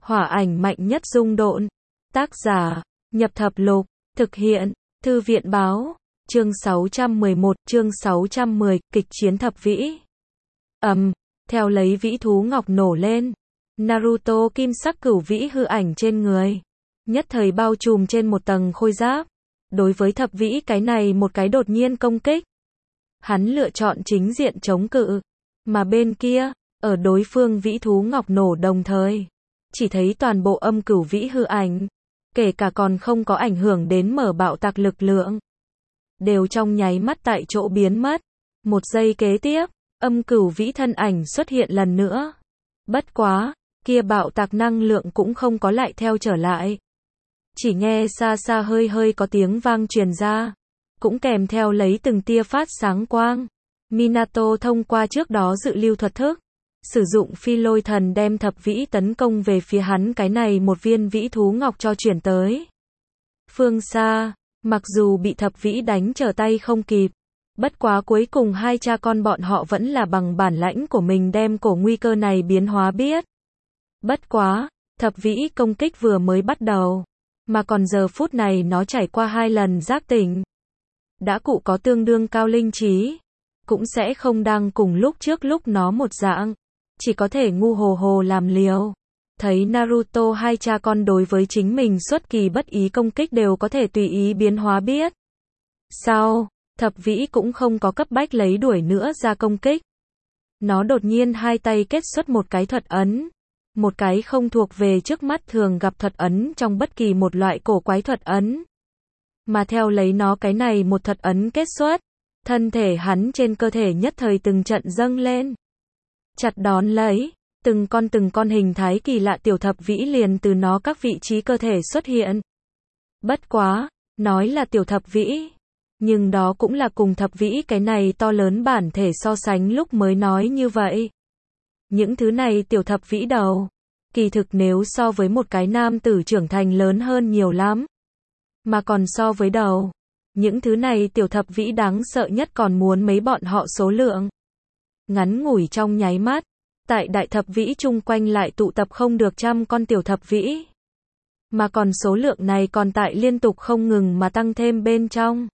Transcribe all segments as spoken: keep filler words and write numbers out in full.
Hỏa ảnh mạnh nhất dung độn. Tác giả, Nhập Thập Lục, thực hiện, Thư viện Báo, chương sáu trăm mười một, chương sáu trăm mười, kịch chiến thập vĩ. Ầm, theo lấy vĩ thú ngọc nổ lên, Naruto kim sắc cửu vĩ hư ảnh trên người, nhất thời bao trùm trên một tầng khôi giáp. Đối với thập vĩ cái này một cái đột nhiên công kích, hắn lựa chọn chính diện chống cự, mà bên kia, ở đối phương vĩ thú ngọc nổ đồng thời, chỉ thấy toàn bộ âm cửu vĩ hư ảnh, kể cả còn không có ảnh hưởng đến mở bạo tạc lực lượng, đều trong nháy mắt tại chỗ biến mất. Một giây kế tiếp, âm cửu vĩ thân ảnh xuất hiện lần nữa. Bất quá, kia bạo tạc năng lượng cũng không có lại theo trở lại. Chỉ nghe xa xa hơi hơi có tiếng vang truyền ra, cũng kèm theo lấy từng tia phát sáng quang. Minato thông qua trước đó dự lưu thuật thức, sử dụng phi lôi thần đem thập vĩ tấn công về phía hắn cái này một viên vĩ thú ngọc cho chuyển tới. Phương xa, mặc dù bị thập vĩ đánh trở tay không kịp, bất quá cuối cùng hai cha con bọn họ vẫn là bằng bản lãnh của mình đem cổ nguy cơ này biến hóa biết. Bất quá, thập vĩ công kích vừa mới bắt đầu, mà còn giờ phút này nó trải qua hai lần giác tỉnh. Đã cụ có tương đương cao linh trí, cũng sẽ không đang cùng lúc trước lúc nó một dạng, chỉ có thể ngu hồ hồ làm liều. Thấy Naruto hai cha con đối với chính mình xuất kỳ bất ý công kích đều có thể tùy ý biến hóa biết. Sau, thập vĩ cũng không có cấp bách lấy đuổi nữa ra công kích. Nó đột nhiên hai tay kết xuất một cái thuật ấn. Một cái không thuộc về trước mắt thường gặp thuật ấn trong bất kỳ một loại cổ quái thuật ấn. Mà theo lấy nó cái này một thuật ấn kết xuất, thân thể hắn trên cơ thể nhất thời từng trận dâng lên. Chặt đón lấy, từng con từng con hình thái kỳ lạ tiểu thập vĩ liền từ nó các vị trí cơ thể xuất hiện. Bất quá, nói là tiểu thập vĩ, nhưng đó cũng là cùng thập vĩ cái này to lớn bản thể so sánh lúc mới nói như vậy. Những thứ này tiểu thập vĩ đầu, kỳ thực nếu so với một cái nam tử trưởng thành lớn hơn nhiều lắm. Mà còn so với đầu, những thứ này tiểu thập vĩ đáng sợ nhất còn muốn mấy bọn họ số lượng. Ngắn ngủi trong nháy mắt, tại đại thập vĩ chung quanh lại tụ tập không được trăm con tiểu thập vĩ. Mà còn số lượng này còn tại liên tục không ngừng mà tăng thêm bên trong.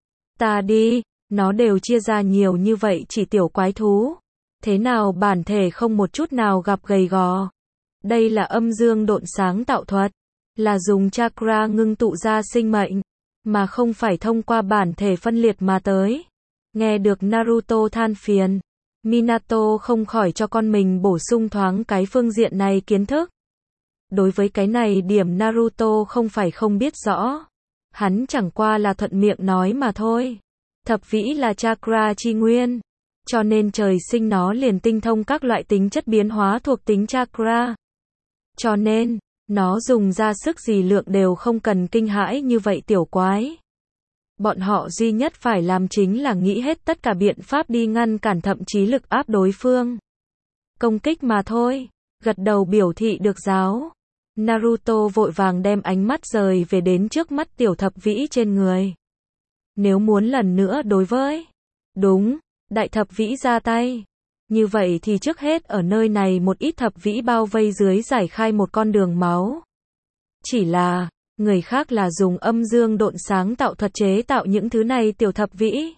Ta đi, nó đều chia ra nhiều như vậy chỉ tiểu quái thú. Thế nào bản thể không một chút nào gặp gầy gò. Đây là âm dương độn sáng tạo thuật, là dùng chakra ngưng tụ ra sinh mệnh, mà không phải thông qua bản thể phân liệt mà tới. Nghe được Naruto than phiền, Minato không khỏi cho con mình bổ sung thoáng cái phương diện này kiến thức. Đối với cái này điểm Naruto không phải không biết rõ. Hắn chẳng qua là thuận miệng nói mà thôi. Thập vĩ là chakra chi nguyên, cho nên trời sinh nó liền tinh thông các loại tính chất biến hóa thuộc tính chakra. Cho nên, nó dùng ra sức gì lượng đều không cần kinh hãi như vậy tiểu quái. Bọn họ duy nhất phải làm chính là nghĩ hết tất cả biện pháp đi ngăn cản thậm chí lực áp đối phương. Công kích mà thôi, gật đầu biểu thị được giáo. Naruto vội vàng đem ánh mắt rời về đến trước mắt tiểu thập vĩ trên người. Nếu muốn lần nữa đối với, đúng, đại thập vĩ ra tay. Như vậy thì trước hết ở nơi này một ít thập vĩ bao vây dưới giải khai một con đường máu. Chỉ là, người khác là dùng âm dương độn sáng tạo thuật chế tạo những thứ này tiểu thập vĩ.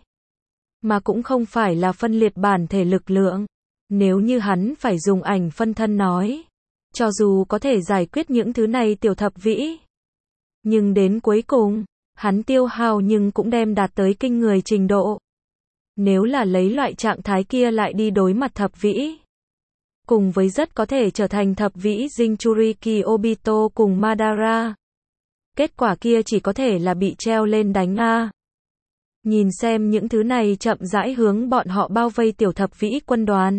Mà cũng không phải là phân liệt bản thể lực lượng. Nếu như hắn phải dùng ảnh phân thân nói, cho dù có thể giải quyết những thứ này tiểu thập vĩ, nhưng đến cuối cùng, hắn tiêu hao nhưng cũng đem đạt tới kinh người trình độ. Nếu là lấy loại trạng thái kia lại đi đối mặt thập vĩ, cùng với rất có thể trở thành thập vĩ Jinchuriki Obito cùng Madara. Kết quả kia chỉ có thể là bị treo lên đánh a. Nhìn xem những thứ này chậm rãi hướng bọn họ bao vây tiểu thập vĩ quân đoàn.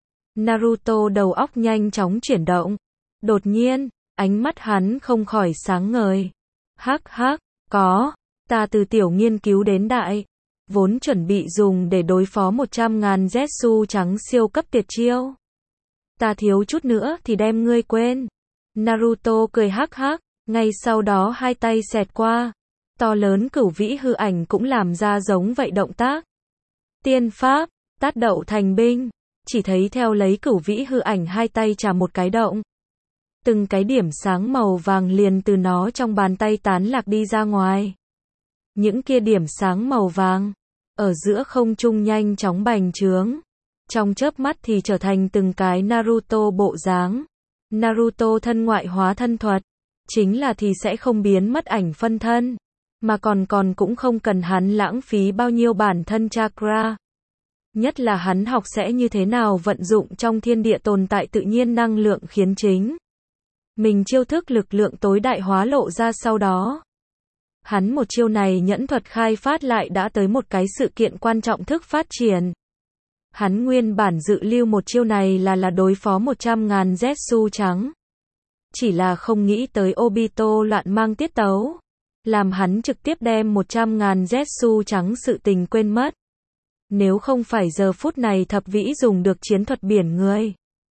Naruto đầu óc nhanh chóng chuyển động. Đột nhiên, ánh mắt hắn không khỏi sáng ngời. Hắc hắc, có, ta từ tiểu nghiên cứu đến đại. Vốn chuẩn bị dùng để đối phó một trăm ngàn Zetsu trắng siêu cấp tuyệt chiêu. Ta thiếu chút nữa thì đem ngươi quên. Naruto cười hắc hắc, ngay sau đó hai tay xẹt qua. To lớn cửu vĩ hư ảnh cũng làm ra giống vậy động tác. Tiên pháp, tát đậu thành binh. Chỉ thấy theo lấy cửu vĩ hư ảnh hai tay trả một cái động. Từng cái điểm sáng màu vàng liền từ nó trong bàn tay tán lạc đi ra ngoài. Những kia điểm sáng màu vàng, ở giữa không trung nhanh chóng bành trướng. Trong chớp mắt thì trở thành từng cái Naruto bộ dáng. Naruto thân ngoại hóa thân thuật, chính là thì sẽ không biến mất ảnh phân thân, mà còn còn cũng không cần hắn lãng phí bao nhiêu bản thân chakra. Nhất là hắn học sẽ như thế nào vận dụng trong thiên địa tồn tại tự nhiên năng lượng khiến chính mình chiêu thức lực lượng tối đại hóa lộ ra sau đó. Hắn một chiêu này nhẫn thuật khai phát lại đã tới một cái sự kiện quan trọng thức phát triển. Hắn nguyên bản dự lưu một chiêu này là là đối phó một trăm ngàn Zetsu trắng. Chỉ là không nghĩ tới Obito loạn mang tiết tấu, làm hắn trực tiếp đem một trăm ngàn Zetsu trắng sự tình quên mất. Nếu không phải giờ phút này thập vĩ dùng được chiến thuật biển người,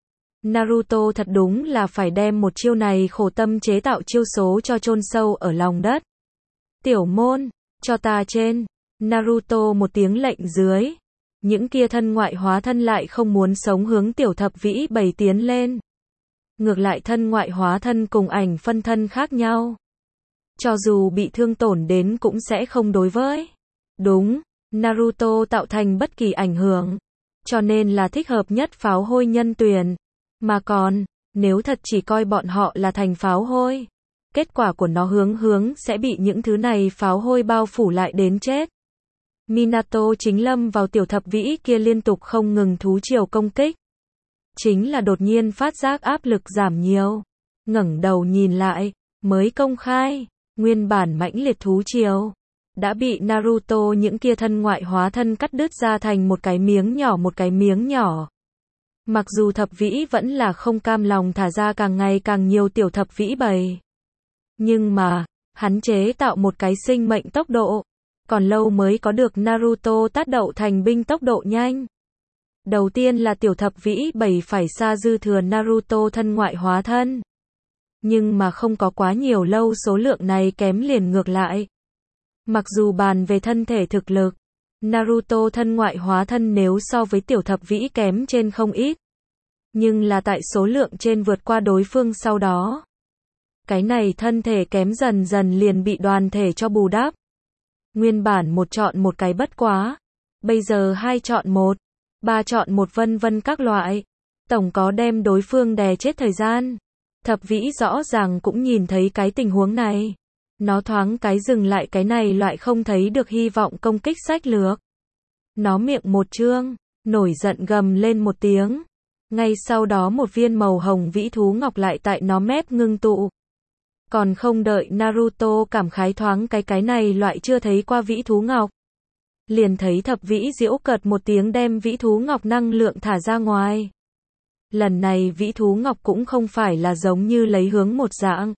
Naruto thật đúng là phải đem một chiêu này khổ tâm chế tạo chiêu số cho chôn sâu ở lòng đất. Tiểu môn, cho ta trên. Naruto một tiếng lệnh dưới. Những kia thân ngoại hóa thân lại không muốn sống hướng tiểu thập vĩ bầy tiến lên. Ngược lại thân ngoại hóa thân cùng ảnh phân thân khác nhau. Cho dù bị thương tổn đến cũng sẽ không đối với. Đúng, Naruto tạo thành bất kỳ ảnh hưởng. Cho nên là thích hợp nhất pháo hôi nhân tuyển. Mà còn, nếu thật chỉ coi bọn họ là thành pháo hôi, kết quả của nó hướng hướng sẽ bị những thứ này pháo hôi bao phủ lại đến chết. Minato chính lâm vào tiểu thập vĩ kia liên tục không ngừng thú triều công kích. Chính là đột nhiên phát giác áp lực giảm nhiều. Ngẩng đầu nhìn lại, mới công khai, nguyên bản mãnh liệt thú triều đã bị Naruto những kia thân ngoại hóa thân cắt đứt ra thành một cái miếng nhỏ một cái miếng nhỏ. Mặc dù thập vĩ vẫn là không cam lòng thả ra càng ngày càng nhiều tiểu thập vĩ bầy. Nhưng mà, hắn chế tạo một cái sinh mệnh tốc độ, còn lâu mới có được Naruto tác đậu thành binh tốc độ nhanh. Đầu tiên là tiểu thập vĩ bầy phải xa dư thừa Naruto thân ngoại hóa thân. Nhưng mà không có quá nhiều lâu số lượng này kém liền ngược lại. Mặc dù bàn về thân thể thực lực, Naruto thân ngoại hóa thân nếu so với tiểu thập vĩ kém trên không ít. Nhưng là tại số lượng trên vượt qua đối phương sau đó. Cái này thân thể kém dần dần liền bị đoàn thể cho bù đắp. Nguyên bản một chọn một cái bất quá. Bây giờ hai chọn một, ba chọn một vân vân các loại. Tổng có đem đối phương đè chết thời gian. Thập vĩ rõ ràng cũng nhìn thấy cái tình huống này. Nó thoáng cái dừng lại cái này loại không thấy được hy vọng công kích sách lược. Nó miệng một trương, nổi giận gầm lên một tiếng. Ngay sau đó một viên màu hồng vĩ thú ngọc lại tại nó mép ngưng tụ. Còn không đợi Naruto cảm khái thoáng cái cái này loại chưa thấy qua vĩ thú ngọc. Liền thấy thập vĩ giễu cợt một tiếng đem vĩ thú ngọc năng lượng thả ra ngoài. Lần này vĩ thú ngọc cũng không phải là giống như lấy hướng một dạng.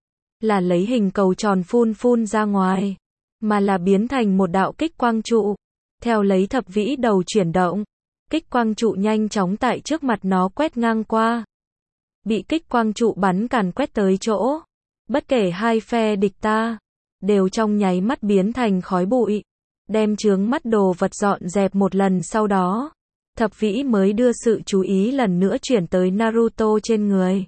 Là lấy hình cầu tròn phun phun ra ngoài. Mà là biến thành một đạo kích quang trụ. Theo lấy thập vĩ đầu chuyển động. Kích quang trụ nhanh chóng tại trước mặt nó quét ngang qua. Bị kích quang trụ bắn càn quét tới chỗ. Bất kể hai phe địch ta, đều trong nháy mắt biến thành khói bụi. Đem chướng mắt đồ vật dọn dẹp một lần sau đó. Thập vĩ mới đưa sự chú ý lần nữa chuyển tới Naruto trên người.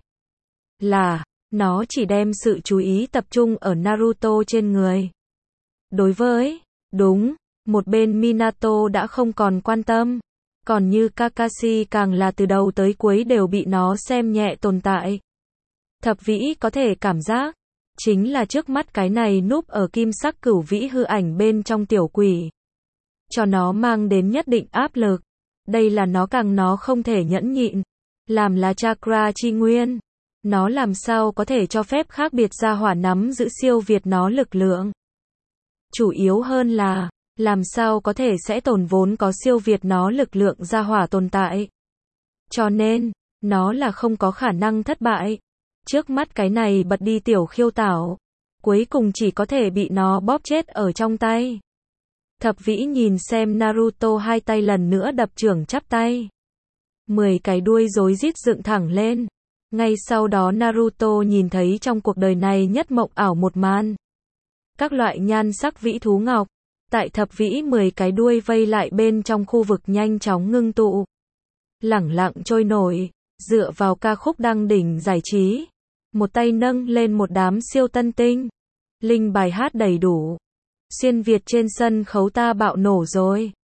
Là, nó chỉ đem sự chú ý tập trung ở Naruto trên người. Đối với, đúng, một bên Minato đã không còn quan tâm. Còn như Kakashi càng là từ đầu tới cuối đều bị nó xem nhẹ tồn tại. Thập vĩ có thể cảm giác, chính là trước mắt cái này núp ở kim sắc cửu vĩ hư ảnh bên trong tiểu quỷ. Cho nó mang đến nhất định áp lực. Đây là nó càng nó không thể nhẫn nhịn. Làm là chakra chi nguyên. Nó làm sao có thể cho phép khác biệt gia hỏa nắm giữ siêu việt nó lực lượng. Chủ yếu hơn là, làm sao có thể sẽ tồn vốn có siêu việt nó lực lượng gia hỏa tồn tại. Cho nên, nó là không có khả năng thất bại. Trước mắt cái này bật đi tiểu khiêu tảo. Cuối cùng chỉ có thể bị nó bóp chết ở trong tay. Thập vĩ nhìn xem Naruto hai tay lần nữa đập chưởng chắp tay. Mười cái đuôi rối rít dựng thẳng lên. Ngay sau đó Naruto nhìn thấy trong cuộc đời này nhất mộng ảo một màn. Các loại nhan sắc vĩ thú ngọc. Tại thập vĩ mười cái đuôi vây lại bên trong khu vực nhanh chóng ngưng tụ. Lẳng lặng trôi nổi. Dựa vào ca khúc đăng đỉnh giải trí. một tay nâng lên một đám siêu tân tinh. Linh bài hát đầy đủ. Xuyên Việt trên sân khấu ta bạo nổ rồi.